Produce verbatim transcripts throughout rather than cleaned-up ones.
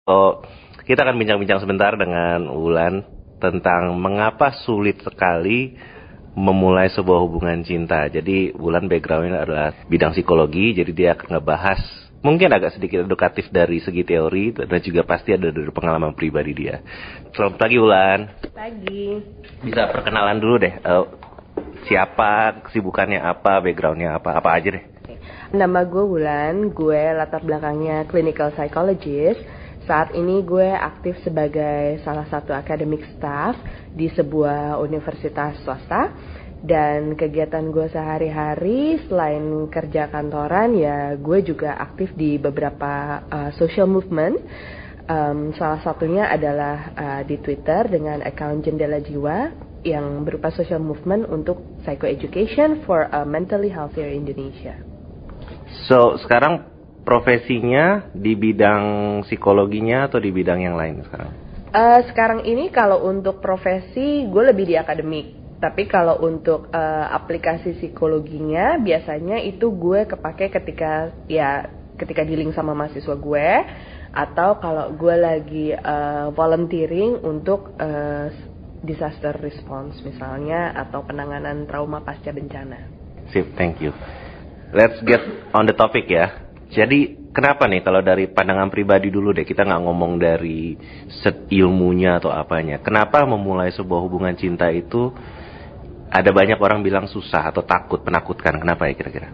Oh, kita akan bincang-bincang sebentar dengan Wulan tentang mengapa sulit sekali memulai sebuah hubungan cinta. Jadi Wulan backgroundnya adalah bidang psikologi, jadi dia akan ngebahas mungkin agak sedikit edukatif dari segi teori dan juga pasti ada dari pengalaman pribadi dia. Selamat pagi Wulan. Pagi. Bisa perkenalan dulu deh, uh, siapa, kesibukannya apa, backgroundnya apa, apa aja deh. Nama gue Wulan, gue latar belakangnya clinical psychologist. Saat ini gue aktif sebagai salah satu academic staff di sebuah universitas swasta. Dan kegiatan gue sehari-hari selain kerja kantoran ya gue juga aktif di beberapa uh, social movement. Um, salah satunya adalah uh, di Twitter dengan account Jendela Jiwa yang berupa social movement untuk psychoeducation for a mentally healthier Indonesia. So, sekarang profesinya di bidang psikologinya atau di bidang yang lain sekarang? Uh, sekarang ini kalau untuk profesi gue lebih di akademik. Tapi kalau untuk uh, aplikasi psikologinya biasanya itu gue kepake ketika ya ketika dealing sama mahasiswa gue atau kalau gue lagi uh, volunteering untuk uh, disaster response misalnya atau penanganan trauma pasca bencana. Sip, thank you. Let's get on the topic ya. Jadi kenapa nih kalau dari pandangan pribadi dulu deh, kita nggak ngomong dari set ilmunya atau apanya. Kenapa memulai sebuah hubungan cinta itu ada banyak orang bilang susah atau takut, penakutkan. Kenapa ya kira-kira?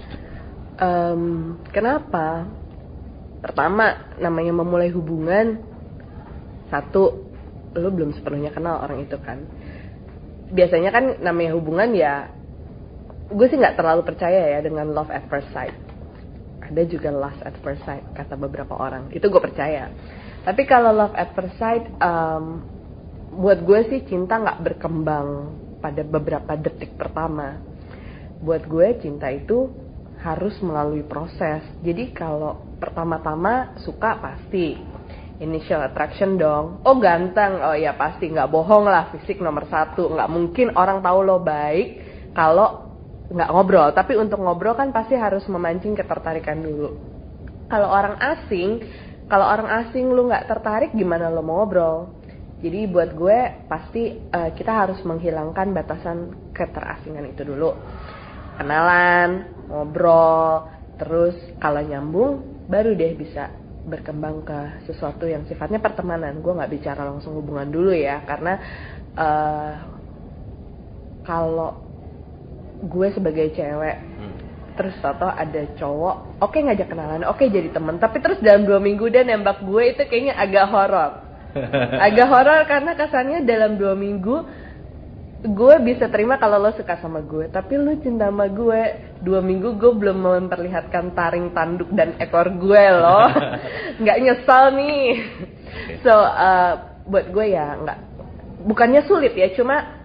Um, kenapa? Pertama, namanya memulai hubungan, satu, lo belum sepenuhnya kenal orang itu kan. Biasanya kan namanya hubungan ya, gue sih nggak terlalu percaya ya dengan love at first sight. Ada juga lust at first sight kata beberapa orang, itu gue percaya. Tapi kalau love at first sight, um, buat gue sih cinta nggak berkembang pada beberapa detik pertama. Buat gue cinta itu harus melalui proses. Jadi kalau pertama-tama suka pasti initial attraction dong. Oh ganteng, oh ya pasti, nggak bohong lah, fisik nomor satu. Nggak mungkin orang tahu lo baik kalau nggak ngobrol. Tapi untuk ngobrol kan pasti harus memancing ketertarikan dulu. Kalau orang asing, kalau orang asing lo nggak tertarik, gimana lo mau ngobrol? Jadi buat gue pasti uh, kita harus menghilangkan batasan keterasingan itu dulu. Kenalan, ngobrol, terus kalau nyambung baru deh bisa berkembang ke sesuatu yang sifatnya pertemanan. Gue nggak bicara langsung hubungan dulu ya, karena uh, kalau gue sebagai cewek hmm. terus tau ada cowok, oke okay, ngajak kenalan, oke okay, jadi teman, tapi terus dalam dua minggu dia nembak gue, itu kayaknya agak horor. Agak horor karena kesannya dalam dua minggu gue bisa terima kalau lo suka sama gue, tapi lo cinta sama gue dua minggu gue belum memperlihatkan taring tanduk dan ekor gue loh. Nggak nyesal nih. So uh, buat gue ya nggak, bukannya sulit ya, cuma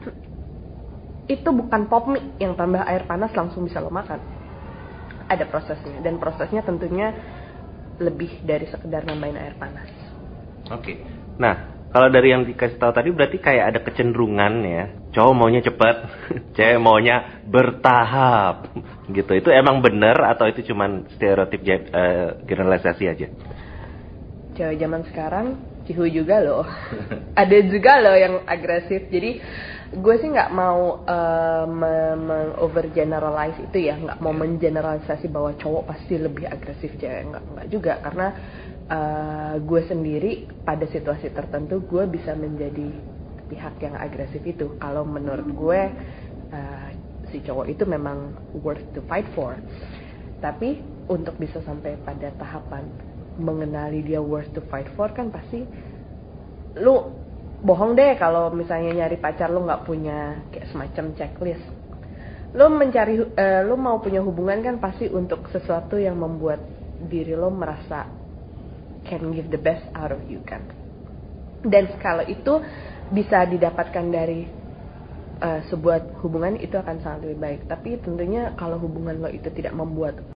itu bukan pop mie yang tambah air panas langsung bisa lo makan. Ada prosesnya, dan prosesnya tentunya lebih dari sekedar nambahin air panas. Oke. Okay. Nah, kalau dari yang dikasih tahu tadi berarti kayak ada kecenderungan ya, cowok maunya cepat, cewek maunya bertahap, gitu. Itu emang benar atau itu cuman stereotip uh, generalisasi aja? Cewek zaman sekarang cihu juga loh, ada juga loh yang agresif. Jadi gue sih nggak mau uh, meng-overgeneralize itu ya, nggak mau mengeneralisasi bahwa cowok pasti lebih agresif, cewek nggak nggak juga, karena Uh, gue sendiri pada situasi tertentu gue bisa menjadi pihak yang agresif itu kalau menurut gue uh, si cowok itu memang worth to fight for. Tapi untuk bisa sampai pada tahapan mengenali dia worth to fight for kan pasti lu bohong deh kalau misalnya nyari pacar lu nggak punya kayak semacam checklist. Lu mencari uh, lu mau punya hubungan kan pasti untuk sesuatu yang membuat diri lo merasa can give the best out of you kan. Dan kalau itu bisa didapatkan dari uh, sebuah hubungan, itu akan sangat lebih baik. Tapi tentunya kalau hubungan lo itu tidak membuat